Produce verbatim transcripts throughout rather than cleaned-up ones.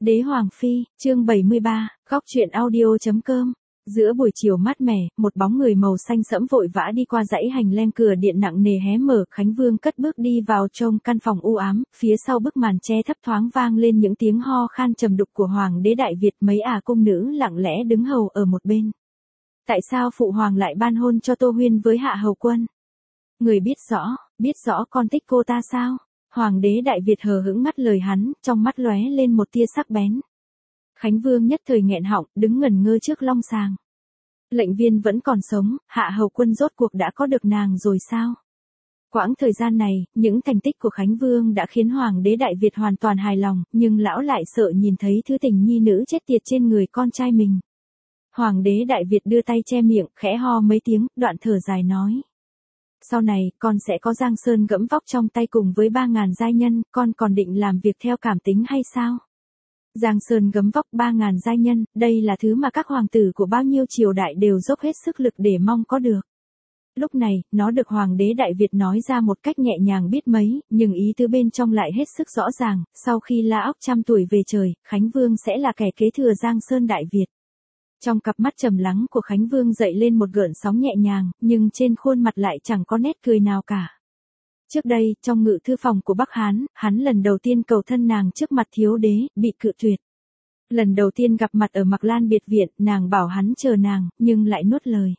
Đế Hoàng Phi, chương bảy mươi ba, góc truyện audio.com. Giữa buổi chiều mát mẻ, một bóng người màu xanh sẫm vội vã đi qua dãy hành lang, cửa điện nặng nề hé mở, Khánh Vương cất bước đi vào trong căn phòng u ám, phía sau bức màn che thấp thoáng vang lên những tiếng ho khan trầm đục của Hoàng đế Đại Việt, mấy ả cung nữ lặng lẽ đứng hầu ở một bên. Tại sao phụ hoàng lại ban hôn cho Tô Huyên với Hạ Hầu Quân? Người biết rõ, biết rõ con thích cô ta sao? Hoàng đế Đại Việt hờ hững ngắt lời hắn, trong mắt lóe lên một tia sắc bén. Khánh Vương nhất thời nghẹn họng, đứng ngẩn ngơ trước long sàng. Lệnh viên vẫn còn sống, Hạ Hầu Quân rốt cuộc đã có được nàng rồi sao? Quãng thời gian này, những thành tích của Khánh Vương đã khiến Hoàng đế Đại Việt hoàn toàn hài lòng, nhưng lão lại sợ nhìn thấy thứ tình nhi nữ chết tiệt trên người con trai mình. Hoàng đế Đại Việt đưa tay che miệng, khẽ ho mấy tiếng, đoạn thở dài nói. Sau này, con sẽ có Giang Sơn gẫm vóc trong tay cùng với ba ngàn giai nhân, con còn định làm việc theo cảm tính hay sao? Giang Sơn gấm vóc ba ngàn giai nhân, đây là thứ mà các hoàng tử của bao nhiêu triều đại đều dốc hết sức lực để mong có được. Lúc này, nó được Hoàng đế Đại Việt nói ra một cách nhẹ nhàng biết mấy, nhưng ý tứ bên trong lại hết sức rõ ràng, sau khi La Óc trăm tuổi về trời, Khánh Vương sẽ là kẻ kế thừa Giang Sơn Đại Việt. Trong cặp mắt trầm lắng của Khánh Vương dậy lên một gợn sóng nhẹ nhàng, nhưng trên khuôn mặt lại chẳng có nét cười nào cả. Trước đây, trong ngự thư phòng của Bắc Hán, hắn lần đầu tiên cầu thân nàng trước mặt thiếu đế, bị cự tuyệt. Lần đầu tiên gặp mặt ở Mạc Lan biệt viện, nàng bảo hắn chờ nàng, nhưng lại nuốt lời.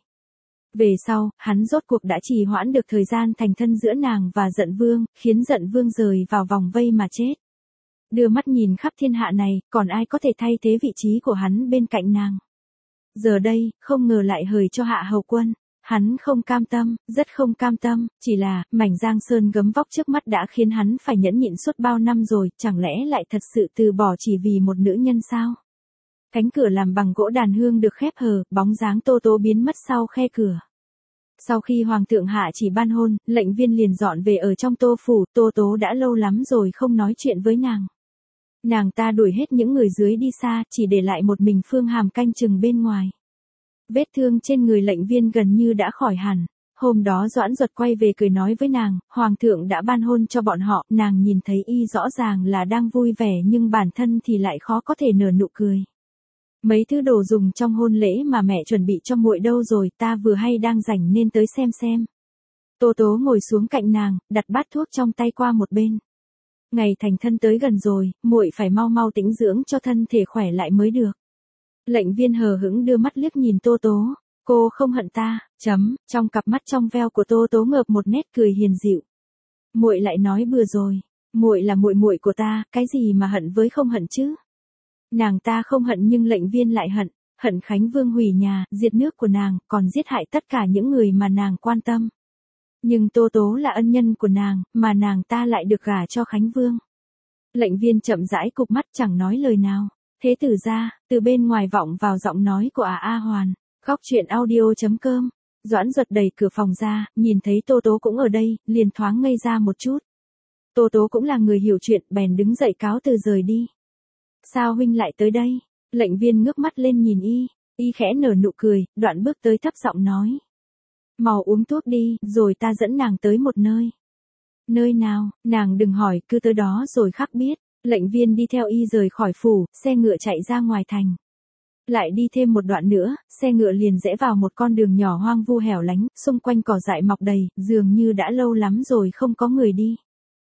Về sau, hắn rốt cuộc đã trì hoãn được thời gian thành thân giữa nàng và Dận Vương, khiến Dận Vương rời vào vòng vây mà chết. Đưa mắt nhìn khắp thiên hạ này, còn ai có thể thay thế vị trí của hắn bên cạnh nàng. Giờ đây, không ngờ lại hời cho Hạ Hầu Quân. Hắn không cam tâm, rất không cam tâm, chỉ là, mảnh Giang Sơn gấm vóc trước mắt đã khiến hắn phải nhẫn nhịn suốt bao năm rồi, chẳng lẽ lại thật sự từ bỏ chỉ vì một nữ nhân sao? Cánh cửa làm bằng gỗ đàn hương được khép hờ, bóng dáng Tô Tố biến mất sau khe cửa. Sau khi Hoàng thượng hạ chỉ ban hôn, lệnh viên liền dọn về ở trong Tô phủ, Tô Tố đã lâu lắm rồi không nói chuyện với nàng. Nàng ta đuổi hết những người dưới đi xa, chỉ để lại một mình Phương Hàm canh chừng bên ngoài. Vết thương trên người lệnh viên gần như đã khỏi hẳn. Hôm đó Doãn Duật quay về cười nói với nàng, Hoàng thượng đã ban hôn cho bọn họ, nàng nhìn thấy y rõ ràng là đang vui vẻ nhưng bản thân thì lại khó có thể nở nụ cười. Mấy thứ đồ dùng trong hôn lễ mà mẹ chuẩn bị cho muội đâu rồi, ta vừa hay đang rảnh nên tới xem xem. Tô Tố ngồi xuống cạnh nàng, đặt bát thuốc trong tay qua một bên. Ngày thành thân tới gần rồi, muội phải mau mau tĩnh dưỡng cho thân thể khỏe lại mới được. Lệnh viên hờ hững đưa mắt liếc nhìn Tô Tố, cô không hận ta, chấm, trong cặp mắt trong veo của Tô Tố ngợp một nét cười hiền dịu. Muội lại nói bừa rồi, muội là muội muội của ta, cái gì mà hận với không hận chứ? Nàng ta không hận nhưng lệnh viên lại hận, hận Khánh Vương hủy nhà, diệt nước của nàng, còn giết hại tất cả những người mà nàng quan tâm. Nhưng Tô Tố là ân nhân của nàng, mà nàng ta lại được gả cho Khánh Vương. Lệnh viên chậm rãi cụp mắt chẳng nói lời nào. Thế tử ra, từ bên ngoài vọng vào giọng nói của Ả A Hoàn. Góc truyện audio.com. Doãn Duật đẩy cửa phòng ra, nhìn thấy Tô Tố cũng ở đây, liền thoáng ngây ra một chút. Tô Tố cũng là người hiểu chuyện, bèn đứng dậy cáo từ rời đi. Sao huynh lại tới đây? Lệnh viên ngước mắt lên nhìn y, y khẽ nở nụ cười, đoạn bước tới thấp giọng nói. Mau uống thuốc đi, rồi ta dẫn nàng tới một nơi. Nơi nào, nàng đừng hỏi, cứ tới đó rồi khắc biết. Lệnh viên đi theo y rời khỏi phủ, xe ngựa chạy ra ngoài thành. Lại đi thêm một đoạn nữa, xe ngựa liền rẽ vào một con đường nhỏ hoang vu hẻo lánh, xung quanh cỏ dại mọc đầy, dường như đã lâu lắm rồi không có người đi.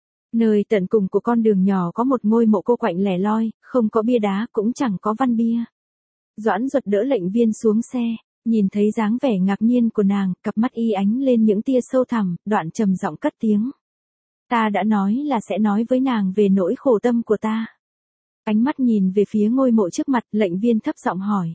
Nơi tận cùng của con đường nhỏ có một ngôi mộ cô quạnh lẻ loi, không có bia đá cũng chẳng có văn bia. Doãn Duật đỡ lệnh viên xuống xe, nhìn thấy dáng vẻ ngạc nhiên của nàng, cặp mắt y ánh lên những tia sâu thẳm, đoạn trầm giọng cất tiếng. Ta đã nói là sẽ nói với nàng về nỗi khổ tâm của ta. Ánh mắt nhìn về phía ngôi mộ trước mặt, lệnh viên thấp giọng hỏi.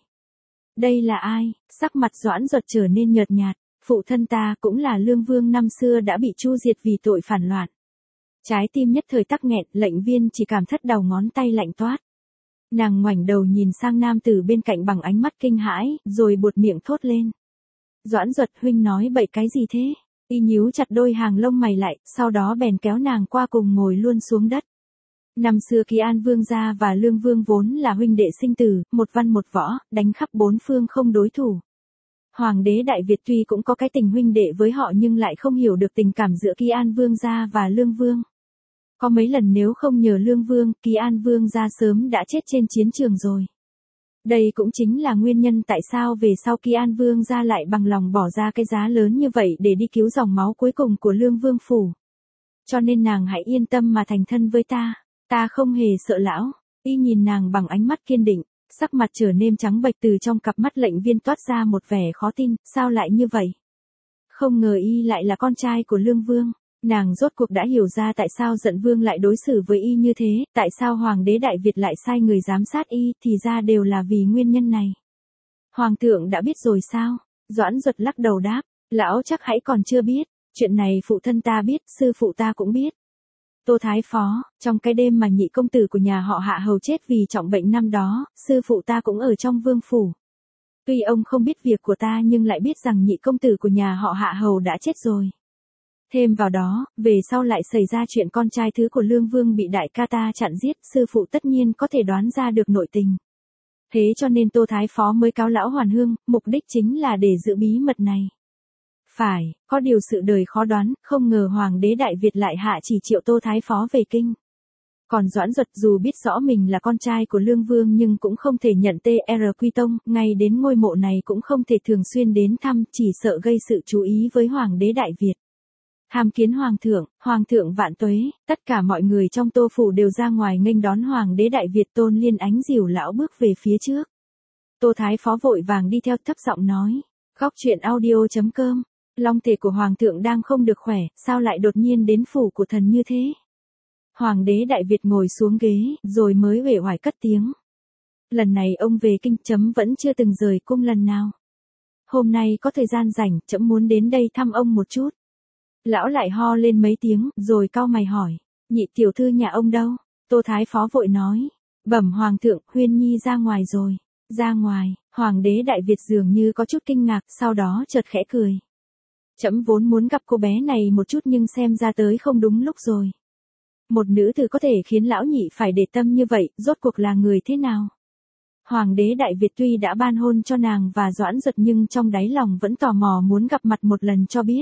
Đây là ai? Sắc mặt Doãn Duật trở nên nhợt nhạt. Phụ thân ta cũng là Lương Vương năm xưa đã bị chu diệt vì tội phản loạn. Trái tim nhất thời tắc nghẹn, lệnh viên chỉ cảm thất đầu ngón tay lạnh toát. Nàng ngoảnh đầu nhìn sang nam tử bên cạnh bằng ánh mắt kinh hãi, rồi buột miệng thốt lên. Doãn Duật huynh nói bậy cái gì thế? Y nhíu chặt đôi hàng lông mày lại, sau đó bèn kéo nàng qua cùng ngồi luôn xuống đất. Năm xưa Kỳ An Vương gia và Lương Vương vốn là huynh đệ sinh tử, một văn một võ, đánh khắp bốn phương không đối thủ. Hoàng đế Đại Việt tuy cũng có cái tình huynh đệ với họ nhưng lại không hiểu được tình cảm giữa Kỳ An Vương gia và Lương Vương. Có mấy lần nếu không nhờ Lương Vương, Kỳ An Vương ra sớm đã chết trên chiến trường rồi. Đây cũng chính là nguyên nhân tại sao về sau Kỳ An Vương ra lại bằng lòng bỏ ra cái giá lớn như vậy để đi cứu dòng máu cuối cùng của Lương Vương phủ. Cho nên nàng hãy yên tâm mà thành thân với ta, ta không hề sợ lão. Y nhìn nàng bằng ánh mắt kiên định, sắc mặt trở nên trắng bệch, từ trong cặp mắt lệnh viên toát ra một vẻ khó tin, sao lại như vậy? Không ngờ y lại là con trai của Lương Vương. Nàng rốt cuộc đã hiểu ra tại sao Dận Vương lại đối xử với y như thế, tại sao Hoàng đế Đại Việt lại sai người giám sát y, thì ra đều là vì nguyên nhân này. Hoàng thượng đã biết rồi sao? Doãn Duật lắc đầu đáp, lão chắc hãy còn chưa biết, chuyện này phụ thân ta biết, sư phụ ta cũng biết. Tô Thái Phó, trong cái đêm mà nhị công tử của nhà họ Hạ hầu chết vì trọng bệnh năm đó, sư phụ ta cũng ở trong vương phủ. Tuy ông không biết việc của ta nhưng lại biết rằng nhị công tử của nhà họ Hạ hầu đã chết rồi. Thêm vào đó, về sau lại xảy ra chuyện con trai thứ của Lương Vương bị đại ca ta chặn giết, sư phụ tất nhiên có thể đoán ra được nội tình. Thế cho nên Tô Thái Phó mới cáo lão Hoàn Hương, mục đích chính là để giữ bí mật này. Phải, có điều sự đời khó đoán, không ngờ Hoàng đế Đại Việt lại hạ chỉ triệu Tô Thái Phó về kinh. Còn Doãn Duật dù biết rõ mình là con trai của Lương Vương nhưng cũng không thể nhận tê rờ quy tông, ngay đến ngôi mộ này cũng không thể thường xuyên đến thăm, chỉ sợ gây sự chú ý với Hoàng đế Đại Việt. Tham kiến Hoàng thượng, Hoàng thượng vạn tuế, tất cả mọi người trong Tô phủ đều ra ngoài nghênh đón Hoàng đế Đại Việt. Tôn Liên Ánh dìu lão bước về phía trước. Tô Thái Phó vội vàng đi theo, thấp giọng nói, Góc truyện audio chấm com, long thể của Hoàng thượng đang không được khỏe, sao lại đột nhiên đến phủ của thần như thế? Hoàng đế Đại Việt ngồi xuống ghế, rồi mới uể oải cất tiếng. Lần này ông về kinh, chấm vẫn chưa từng rời cung lần nào. Hôm nay có thời gian rảnh, chấm muốn đến đây thăm ông một chút. Lão lại ho lên mấy tiếng, rồi cau mày hỏi, nhị tiểu thư nhà ông đâu? Tô Thái Phó vội nói, bẩm Hoàng thượng, Huyên Nhi ra ngoài rồi. Ra ngoài, Hoàng đế Đại Việt dường như có chút kinh ngạc, sau đó chợt khẽ cười. Trẫm vốn muốn gặp cô bé này một chút nhưng xem ra tới không đúng lúc rồi. Một nữ tử có thể khiến lão nhị phải để tâm như vậy, rốt cuộc là người thế nào? Hoàng đế Đại Việt tuy đã ban hôn cho nàng và Doãn Duật nhưng trong đáy lòng vẫn tò mò muốn gặp mặt một lần cho biết.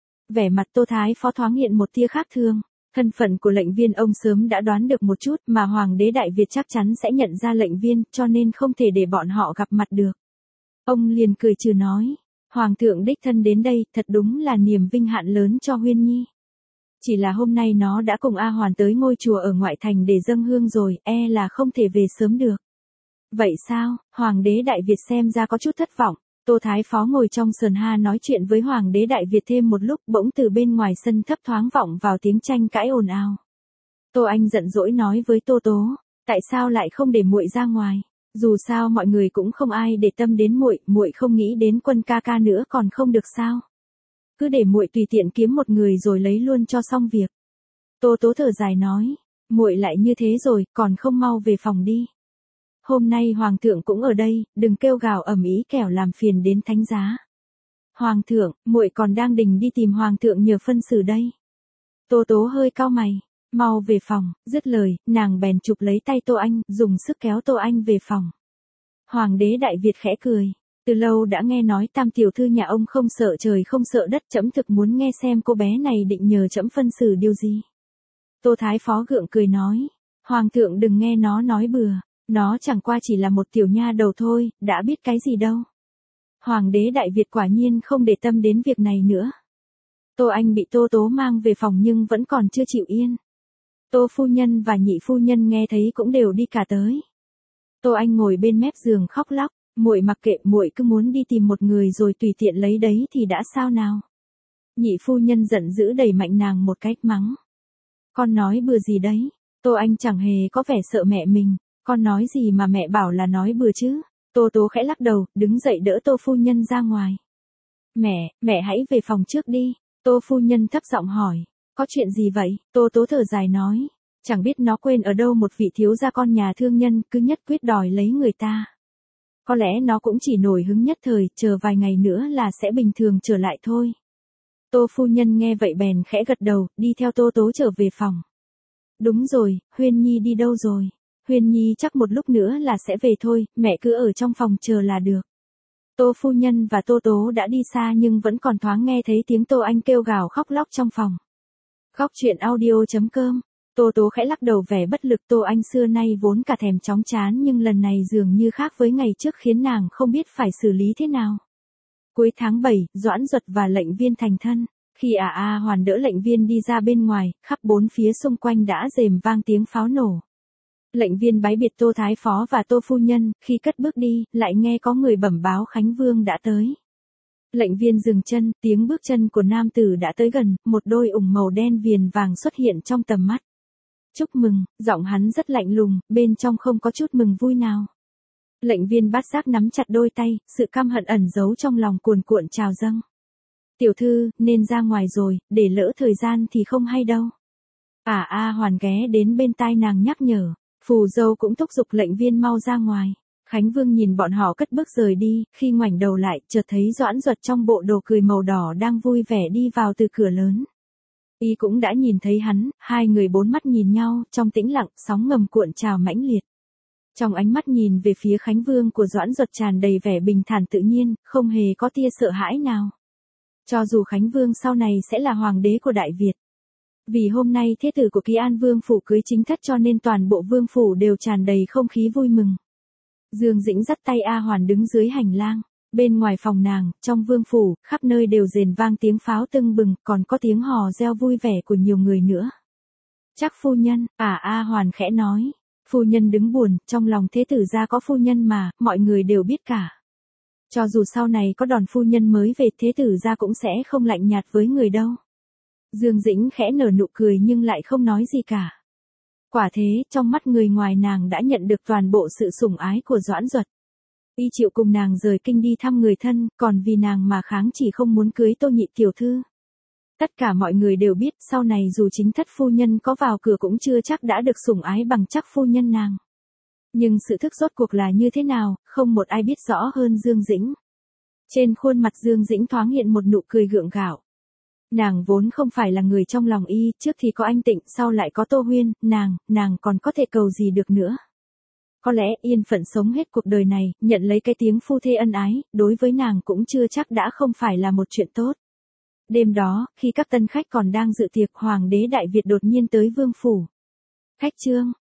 Vẻ mặt Tô Thái Phó thoáng hiện một tia khác thường. Thân phận của lệnh viên ông sớm đã đoán được một chút, mà Hoàng đế Đại Việt chắc chắn sẽ nhận ra lệnh viên, cho nên không thể để bọn họ gặp mặt được. Ông liền cười trừ nói, Hoàng thượng đích thân đến đây, thật đúng là niềm vinh hạnh lớn cho Huyên Nhi. Chỉ là hôm nay nó đã cùng A Hoàn tới ngôi chùa ở ngoại thành để dâng hương rồi, e là không thể về sớm được. Vậy sao? Hoàng đế Đại Việt xem ra có chút thất vọng. Tô Thái Phó ngồi trong sườn ha nói chuyện với Hoàng đế Đại Việt thêm một lúc, bỗng từ bên ngoài sân thấp thoáng vọng vào tiếng tranh cãi ồn ào. Tô Anh giận dỗi nói với Tô Tố, tại sao lại không để muội ra ngoài? Dù sao mọi người cũng không ai để tâm đến muội, muội không nghĩ đến Quân ca ca nữa còn không được sao? Cứ để muội tùy tiện kiếm một người rồi lấy luôn cho xong việc. Tô Tố thở dài nói, muội lại như thế rồi, còn không mau về phòng đi. Hôm nay Hoàng thượng cũng ở đây, đừng kêu gào ầm ĩ kẻo làm phiền đến thánh giá. Hoàng thượng, muội còn đang định đi tìm Hoàng thượng nhờ phân xử đây. Tô Tố hơi cau mày, mau về phòng, dứt lời, nàng bèn chụp lấy tay Tô Anh, dùng sức kéo Tô Anh về phòng. Hoàng đế Đại Việt khẽ cười, từ lâu đã nghe nói tam tiểu thư nhà ông không sợ trời không sợ đất, trẫm thực muốn nghe xem cô bé này định nhờ trẫm phân xử điều gì. Tô Thái Phó gượng cười nói, Hoàng thượng đừng nghe nó nói bừa. Nó chẳng qua chỉ là một tiểu nha đầu thôi, đã biết cái gì đâu. Hoàng đế Đại Việt quả nhiên không để tâm đến việc này nữa. Tô Anh bị Tô Tố mang về phòng nhưng vẫn còn chưa chịu yên. Tô phu nhân và nhị phu nhân nghe thấy cũng đều đi cả tới. Tô Anh ngồi bên mép giường khóc lóc, muội mặc kệ, muội cứ muốn đi tìm một người rồi tùy tiện lấy đấy thì đã sao nào. Nhị phu nhân giận dữ đẩy mạnh nàng một cách mắng. Con nói bừa gì đấy? Tô Anh chẳng hề có vẻ sợ mẹ mình. Con nói gì mà mẹ bảo là nói bừa chứ? Tô Tố khẽ lắc đầu, đứng dậy đỡ Tô phu nhân ra ngoài. Mẹ, mẹ hãy về phòng trước đi. Tô phu nhân thấp giọng hỏi, có chuyện gì vậy? Tô Tố thở dài nói, chẳng biết nó quên ở đâu một vị thiếu gia con nhà thương nhân, cứ nhất quyết đòi lấy người ta. Có lẽ nó cũng chỉ nổi hứng nhất thời, chờ vài ngày nữa là sẽ bình thường trở lại thôi. Tô phu nhân nghe vậy bèn khẽ gật đầu, đi theo Tô Tố trở về phòng. Đúng rồi, Huyên Nhi đi đâu rồi? Huyên Nhi chắc một lúc nữa là sẽ về thôi, mẹ cứ ở trong phòng chờ là được. Tô phu nhân và Tô Tố đã đi xa nhưng vẫn còn thoáng nghe thấy tiếng Tô Anh kêu gào khóc lóc trong phòng. Góc truyện audio chấm com Tô Tố khẽ lắc đầu vẻ bất lực. Tô Anh xưa nay vốn cả thèm chóng chán nhưng lần này dường như khác với ngày trước khiến nàng không biết phải xử lý thế nào. Cuối tháng bảy, Doãn Duật và lệnh viên thành thân. Khi ả A Hoàn đỡ lệnh viên đi ra bên ngoài, khắp bốn phía xung quanh đã rền vang tiếng pháo nổ. Lệnh viên bái biệt Tô Thái Phó và Tô Phu Nhân, khi cất bước đi, lại nghe có người bẩm báo Khánh Vương đã tới. Lệnh viên dừng chân, tiếng bước chân của nam tử đã tới gần, một đôi ủng màu đen viền vàng xuất hiện trong tầm mắt. Chúc mừng, giọng hắn rất lạnh lùng, bên trong không có chút mừng vui nào. Lệnh viên bát giác nắm chặt đôi tay, sự căm hận ẩn giấu trong lòng cuồn cuộn trào dâng. Tiểu thư, nên ra ngoài rồi, để lỡ thời gian thì không hay đâu. Ả A Hoàn ghé đến bên tai nàng nhắc nhở, phù dâu cũng thúc giục lệnh viên mau ra ngoài. Khánh Vương nhìn bọn họ cất bước rời đi, khi ngoảnh đầu lại, chợt thấy Doãn Duật trong bộ đồ cười màu đỏ đang vui vẻ đi vào từ cửa lớn. Y cũng đã nhìn thấy hắn, hai người bốn mắt nhìn nhau, trong tĩnh lặng, sóng ngầm cuộn trào mãnh liệt. Trong ánh mắt nhìn về phía Khánh Vương của Doãn Duật tràn đầy vẻ bình thản tự nhiên, không hề có tia sợ hãi nào. Cho dù Khánh Vương sau này sẽ là hoàng đế của Đại Việt. Vì hôm nay thế tử của Kỳ An Vương phủ cưới chính thất cho nên toàn bộ vương phủ đều tràn đầy không khí vui mừng. Dương Dĩnh dắt tay A Hoàn đứng dưới hành lang. Bên ngoài phòng nàng, trong vương phủ, khắp nơi đều rền vang tiếng pháo tưng bừng, còn có tiếng hò reo vui vẻ của nhiều người nữa. Chắc phu nhân, à A Hoàn khẽ nói. Phu nhân đứng buồn, trong lòng thế tử gia có phu nhân mà, mọi người đều biết cả. Cho dù sau này có đòn phu nhân mới về, thế tử gia cũng sẽ không lạnh nhạt với người đâu. Dương Dĩnh khẽ nở nụ cười nhưng lại không nói gì cả. Quả thế, trong mắt người ngoài nàng đã nhận được toàn bộ sự sủng ái của Doãn Duật. Y chịu cùng nàng rời kinh đi thăm người thân, còn vì nàng mà kháng chỉ không muốn cưới Tô nhị tiểu thư. Tất cả mọi người đều biết, sau này dù chính thất phu nhân có vào cửa cũng chưa chắc đã được sủng ái bằng chắc phu nhân nàng. Nhưng sự thức rốt cuộc là như thế nào, không một ai biết rõ hơn Dương Dĩnh. Trên khuôn mặt Dương Dĩnh thoáng hiện một nụ cười gượng gạo. Nàng vốn không phải là người trong lòng y, trước thì có anh Tịnh, sau lại có Tô Huyên, nàng, nàng còn có thể cầu gì được nữa. Có lẽ yên phận sống hết cuộc đời này, nhận lấy cái tiếng phu thê ân ái, đối với nàng cũng chưa chắc đã không phải là một chuyện tốt. Đêm đó, khi các tân khách còn đang dự tiệc, hoàng đế Đại Việt đột nhiên tới vương phủ. Khách trương,